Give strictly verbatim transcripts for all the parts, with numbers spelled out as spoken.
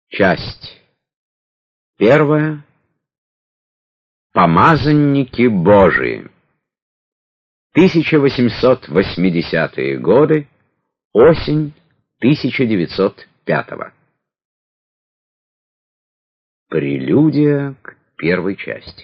Часть первая. Помазанники Божии. тысяча восемьсот восьмидесятые годы. Осень тысяча девятьсот пятого. Прелюдия к первой части.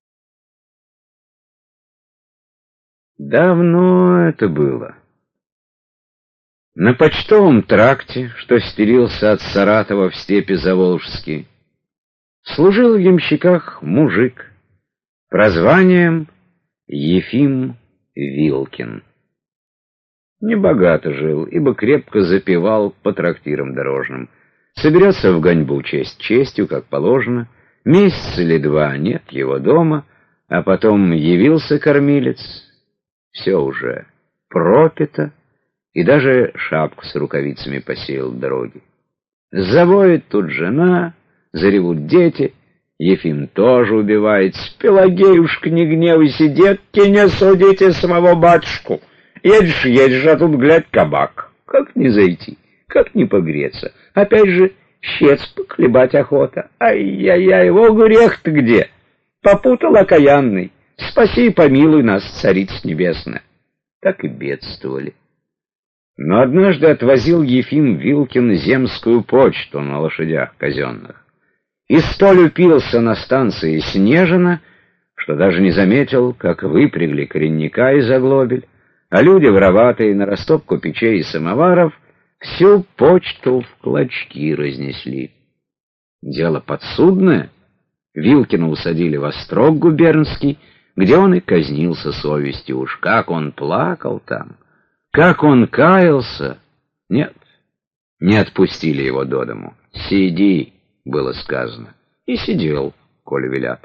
Давно это было. На почтовом тракте, что стелился от Саратова в степи Заволжские, служил в ямщиках мужик, прозванием Ефим Вилкин. Небогато жил, ибо крепко запивал по трактирам дорожным. Соберется в гоньбу честь честью, как положено, месяц или два нет его дома, а потом явился кормилец, все уже пропито, и даже шапку с рукавицами посеял в дороге. Завоет тут жена, заревут дети, Ефим тоже убивается. Пелагеюшка, не гневайся, детки, не судите самого батюшку. Едешь, едешь, а тут, глядь, кабак. Как не зайти, как не погреться? Опять же, щец похлебать охота. Ай-яй-яй, во грех-то где? Попутал окаянный. Спаси и помилуй нас, Царица Небесная. Так и бедствовали. Но однажды отвозил Ефим Вилкин земскую почту на лошадях казенных. И столь упился на станции Снежина, что даже не заметил, как выпрягли коренника из оглобель, а люди, вороватые на растопку печей и самоваров, всю почту в клочки разнесли. Дело подсудное. Вилкина усадили в Острог губернский, где он и казнился совестью. Уж как он плакал там, как он каялся! Нет, не отпустили его до дому. «Сиди», — было сказано, и сидел, коли велят.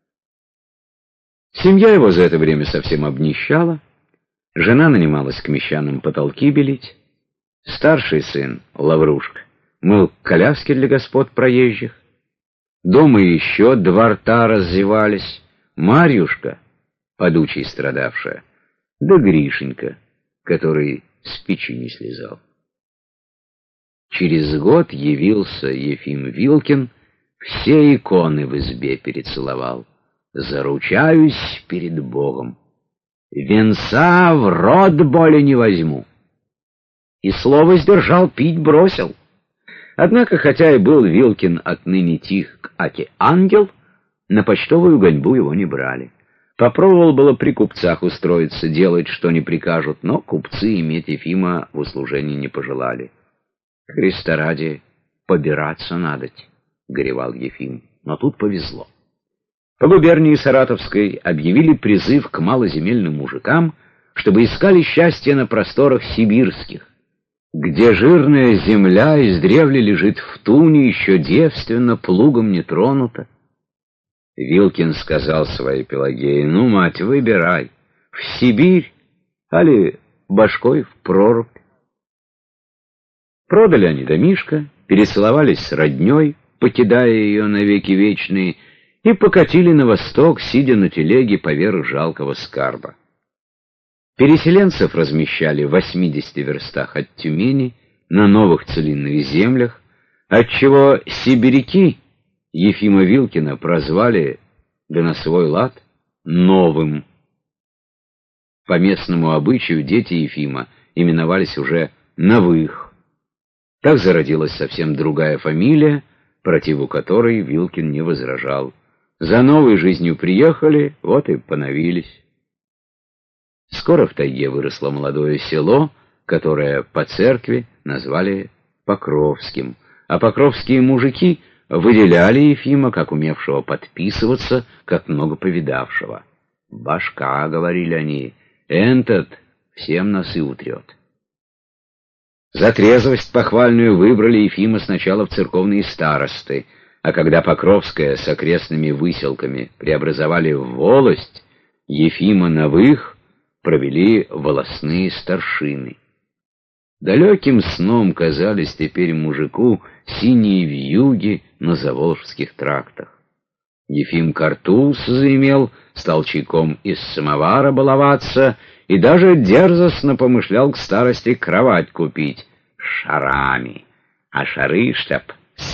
Семья его за это время совсем обнищала, жена нанималась к мещанам потолки белить, старший сын, Лаврушка, мыл коляски для господ проезжих, дома еще дворта раззевались, Марьюшка, подучей страдавшая, да Гришенька, который с печи не слезал. Через год явился Ефим Вилкин, все иконы в избе перецеловал. Заручаюсь перед Богом, венца в рот боли не возьму. И слово сдержал, пить бросил. Однако, хотя и был Вилкин отныне тих, аки ангел, на почтовую гоньбу его не брали. Попробовал было при купцах устроиться, делать, что не прикажут, но купцы иметь Ефима в услужении не пожелали. «Христа ради, побираться надоть», — горевал Ефим, но тут повезло. По губернии Саратовской объявили призыв к малоземельным мужикам, чтобы искали счастье на просторах сибирских, где жирная земля издревле лежит в туне, еще девственно, плугом не тронута. Вилкин сказал своей Пелагее: «Ну, мать, выбирай, в Сибирь, али башкой в прорубь». Продали они домишко, перецеловались с родней, покидая ее навеки вечные, и покатили на восток, сидя на телеге поверх жалкого скарба. Переселенцев размещали в восьмидесяти верстах от Тюмени, на новых целинных землях, отчего сибиряки Ефима Вилкина прозвали, да на свой лад, Новым. По местному обычаю дети Ефима именовались уже Новых. Так зародилась совсем другая фамилия, противу которой Вилкин не возражал. За новой жизнью приехали, вот и поновились. Скоро в тайге выросло молодое село, которое по церкви назвали Покровским, а покровские мужики выделяли Ефима как умевшего подписываться, как много повидавшего. «Башка», — говорили они, — «энтот всем носы утрет». За трезвость похвальную выбрали Ефима сначала в церковные старосты, а когда Покровская с окрестными выселками преобразовали в волость, Ефима Новых провели волостные старшины. Далеким сном казались теперь мужику синие вьюги на заволжских трактах. Ефим картуз заимел, стал чайком из самовара баловаться и даже дерзостно помышлял к старости кровать купить шарами, а шары, чтоб с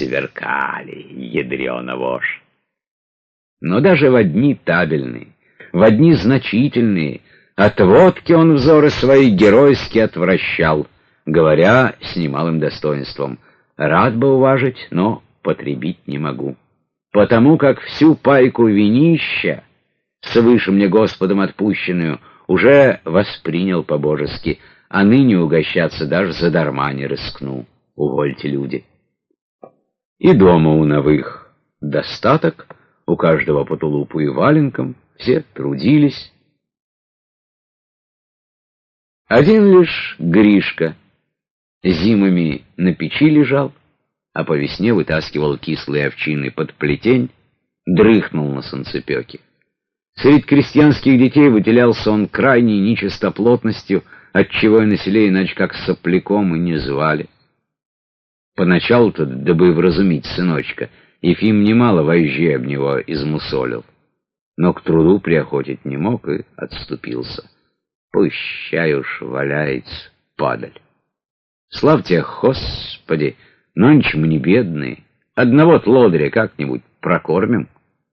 сверкали, ядрёна вошь. Но даже в одни табельные, в одни значительные, от водки он взоры свои геройски отвращал, говоря с немалым достоинством: «Рад бы уважить, но потребить не могу, потому как всю пайку винища, свыше мне Господом отпущенную, уже воспринял по-божески, а ныне угощаться даже задарма не рискну. Увольте, люди». И дома у новых достаток, у каждого по тулупу и валенкам, все трудились. Один лишь Гришка зимами на печи лежал, а по весне вытаскивал кислые овчины под плетень, дрыхнул на солнцепеке. Среди крестьянских детей выделялся он крайней нечистоплотностью, отчего и на селе иначе как сопляком и не звали. Поначалу-то, дабы вразумить сыночка, Ефим немало вожжей об него измусолил, но к труду приохотить не мог и отступился. Пущай уж валяется, падаль. Славьте, Господи, нонче мы не бедные, одного-то лодыря как-нибудь прокормим.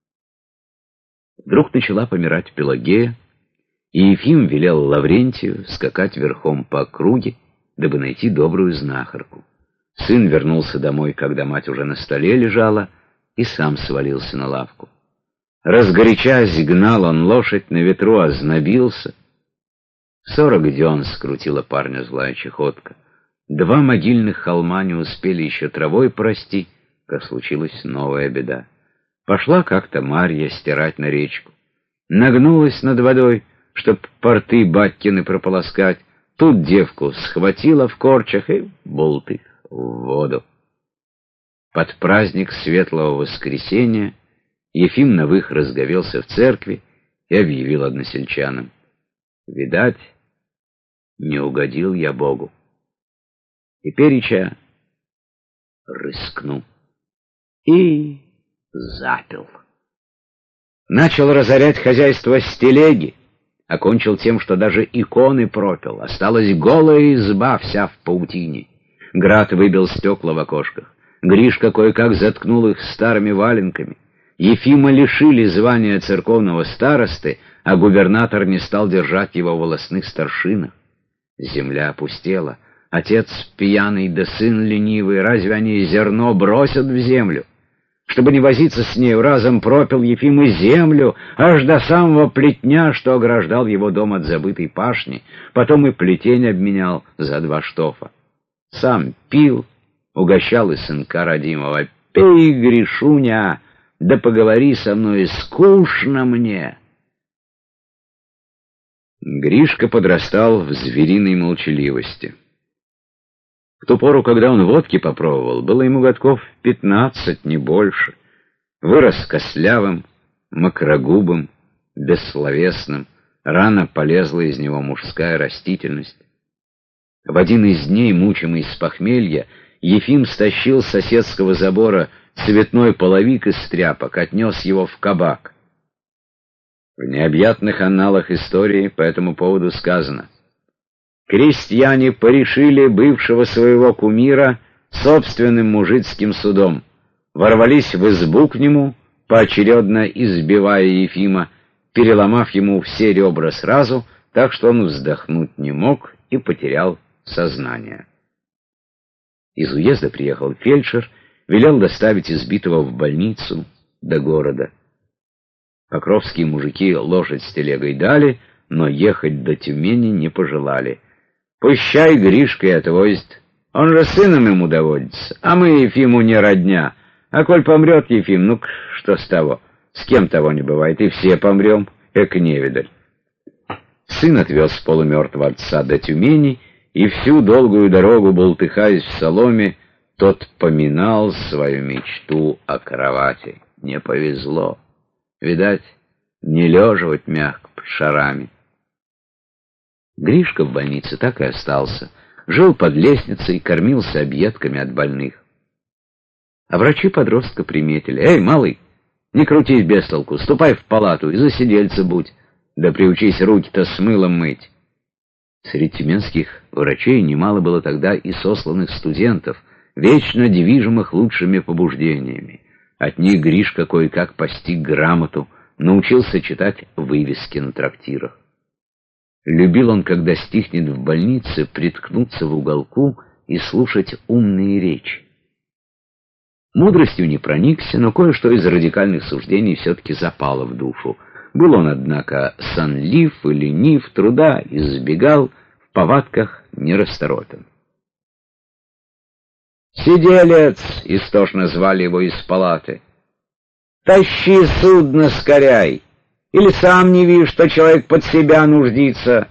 Вдруг начала помирать Пелагея, и Ефим велел Лаврентию скакать верхом по округе, дабы найти добрую знахарку. Сын вернулся домой, когда мать уже на столе лежала, и сам свалился на лавку. Разгорячась, гнал он лошадь, на ветру ознобился. Сорок дён скрутила парня злая чехотка. Два могильных холма не успели еще травой порасти, как случилась новая беда. Пошла как-то Марья стирать на речку. Нагнулась над водой, чтоб порты батькины прополоскать. Тут девку схватила в корчах и болты в воду. Под праздник Светлого Воскресения Ефим Новых разговелся в церкви и объявил односельчанам: «Видать, не угодил я Богу. Теперича рискну». И запил. Начал разорять хозяйство с телеги, окончил тем, что даже иконы пропил. Осталась голая изба, вся в паутине. Град выбил стекла в окошках. Гришка кое-как заткнул их старыми валенками. Ефима лишили звания церковного старосты, а губернатор не стал держать его в волостных старшинах. Земля опустела. Отец пьяный да сын ленивый, разве они зерно бросят в землю? Чтобы не возиться с нею, разом пропил Ефим и землю, аж до самого плетня, что ограждал его дом от забытой пашни, потом и плетень обменял за два штофа. Сам пил, угощал и сынка родимого: «Пей, Гришуня, да поговори со мной, скучно мне». Гришка подрастал в звериной молчаливости. В ту пору, когда он водки попробовал, было ему годков пятнадцать, не больше. Вырос костлявым, мокрогубым, бессловесным, рано полезла из него мужская растительность. В один из дней, мучимый с похмелья, Ефим стащил с соседского забора цветной половик из тряпок, отнес его в кабак. В необъятных анналах истории по этому поводу сказано: крестьяне порешили бывшего своего кумира собственным мужицким судом, ворвались в избу к нему, поочередно избивая Ефима, переломав ему все ребра сразу, так что он вздохнуть не мог и потерял сознание. Из уезда приехал фельдшер, велел доставить избитого в больницу до города. Покровские мужики лошадь с телегой дали, но ехать до Тюмени не пожелали. Пущай Гришка и отвозит, он же сыном ему доводится, а мы Ефиму не родня. А коль помрет Ефим, ну что с того? С кем того не бывает, и все помрем, эк невидаль. Сын отвез полумертвого отца до Тюмени, и всю долгую дорогу, болтыхаясь в соломе, тот поминал свою мечту о кровати. Не повезло. Видать, не леживать мягко под шарами. Гришка в больнице так и остался. Жил под лестницей, кормился объедками от больных. А врачи подростка приметили: «Эй, малый, не крутись без толку, ступай в палату и за сидельца будь, да приучись руки-то с мылом мыть». Среди тюменских врачей немало было тогда и сосланных студентов, вечно движимых лучшими побуждениями. От них Гришка кое-как постиг грамоту, научился читать вывески на трактирах. Любил он, когда стихнет в больнице, приткнуться в уголку и слушать умные речи. Мудростью не проникся, но кое-что из радикальных суждений все-таки запало в душу. Был он, однако, сонлив и ленив, труда избегал, в повадках нерасторопен. «Сиделец!» — истошно звали его из палаты. «Тащи судно скоряй! Или сам не видишь, что человек под себя нуждится?»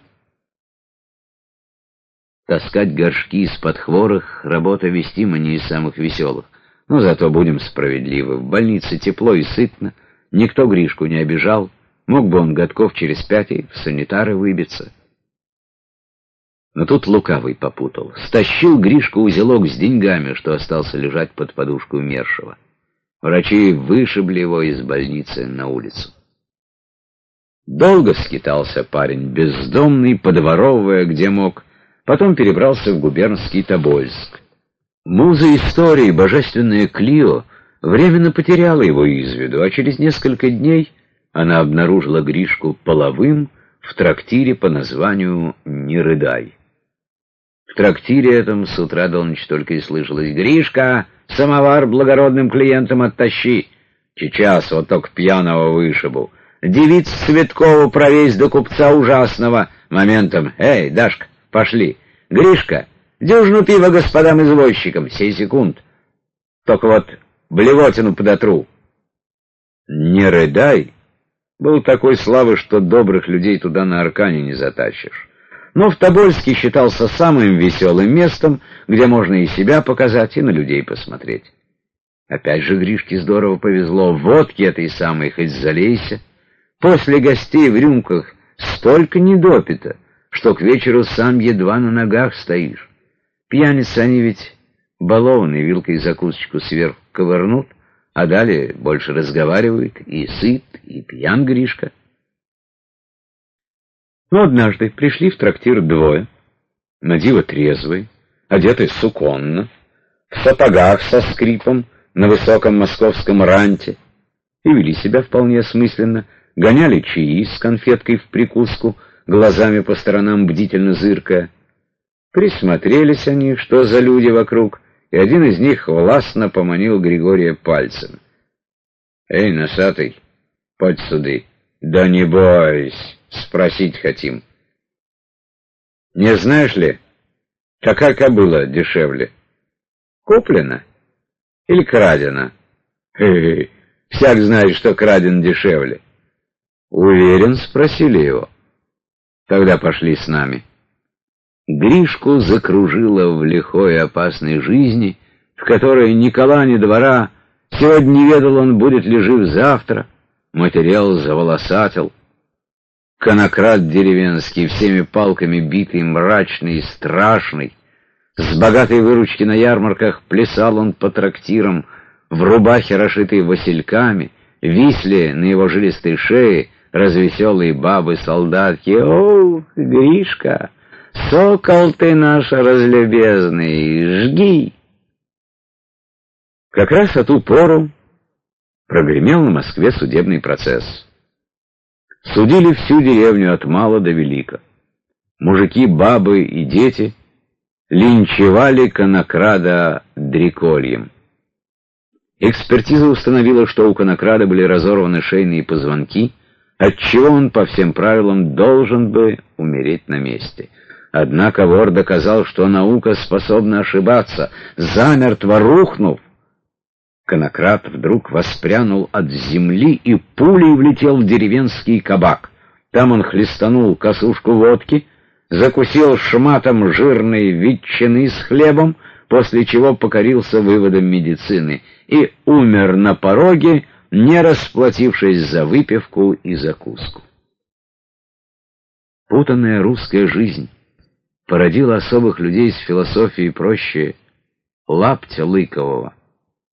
Таскать горшки из-под хворых — работа вестима не из самых веселых. Но зато будем справедливы. В больнице тепло и сытно, никто Гришку не обижал. Мог бы он годков через пять и в санитары выбиться. Но тут лукавый попутал. Стащил Гришку узелок с деньгами, что остался лежать под подушку умершего. Врачи вышибли его из больницы на улицу. Долго скитался парень, бездомный, подворовывая где мог. Потом перебрался в губернский Тобольск. Муза истории, божественная Клио, временно потеряла его из виду, а через несколько дней она обнаружила Гришку половым в трактире по названию «Не рыдай». В трактире этом с утра до ночи только и слышалось: «Гришка, самовар благородным клиентам оттащи! Сейчас вот только пьяного вышибу! Девиц Цветкову провесь до купца ужасного! Моментом! Эй, Дашка, пошли! Гришка, дюжину пива господам извозчикам! Сей секунд! Только вот блевотину подотру!» «Не рыдай» был такой славы, что добрых людей туда на аркане не затащишь. Но в Тобольске считался самым веселым местом, где можно и себя показать, и на людей посмотреть. Опять же Гришке здорово повезло, водки этой самой хоть залейся. После гостей в рюмках столько недопито, что к вечеру сам едва на ногах стоишь. Пьяницы они ведь балованные, вилкой закусочку сверху ковырнут, а далее больше разговаривают, и сыт, и пьян Гришка. Но однажды пришли в трактир двое, надиво трезвые, одетые суконно, в сапогах со скрипом, на высоком московском ранте, и вели себя вполне осмысленно, гоняли чаи с конфеткой в прикуску, глазами по сторонам бдительно зыркая. Присмотрелись они, что за люди вокруг, и один из них властно поманил Григория пальцем. «Эй, носатый, подь суды!» «Да не бойся, спросить хотим. Не знаешь ли, какая кобыла дешевле? Куплена или крадена?» «Хе-хе, всяк знает, что краден дешевле». «Уверен?» — спросили его. «Тогда пошли с нами». Гришку закружило в лихой и опасной жизни, в которой ни кола, ни двора, сегодня не ведал он, будет ли жив завтра, материал заволосатил. Конокрад деревенский, всеми палками битый, мрачный и страшный, с богатой выручки на ярмарках плясал он по трактирам, в рубахе, расшитой васильками, висли на его жилистой шее развеселые бабы-солдатки. «О, Гришка, сокол ты наш разлюбезный, жги!» Как раз от ту пору прогремел на Москве судебный процесс. Судили всю деревню от мала до велика. Мужики, бабы и дети линчевали конокрада дрекольем. Экспертиза установила, что у конокрада были разорваны шейные позвонки, отчего он по всем правилам должен бы умереть на месте. Однако вор доказал, что наука способна ошибаться. Замертво рухнув, конокрад вдруг воспрянул от земли и пулей влетел в деревенский кабак. Там он хлестанул косушку водки, закусил шматом жирной ветчины с хлебом, после чего покорился выводам медицины и умер на пороге, не расплатившись за выпивку и закуску. Путанная русская жизнь породила особых людей с философией проще лаптя лыкового.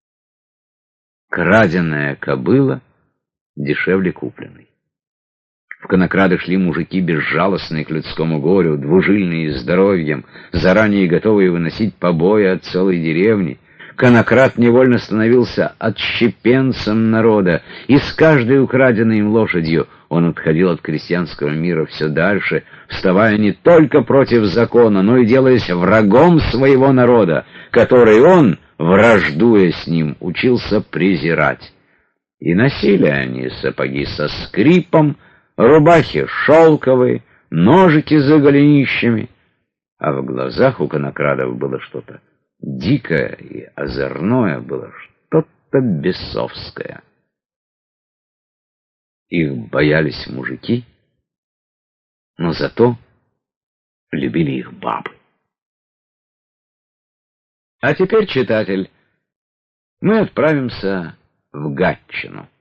Краденая кобыла дешевле купленной. В Конокрады шли мужики, безжалостные к людскому горю, двужильные здоровьем, заранее готовые выносить побои от целой деревни. Конокрад невольно становился отщепенцем народа, и с каждой украденной им лошадью он отходил от крестьянского мира все дальше, вставая не только против закона, но и делаясь врагом своего народа, который он, враждуя с ним, учился презирать. И носили они сапоги со скрипом, рубахи шелковые, ножики за голенищами, а в глазах у конокрадов было что-то дикое и озорное, было что-то бесовское. Их боялись мужики, но зато любили их бабы. А теперь, читатель, мы отправимся в Гатчину.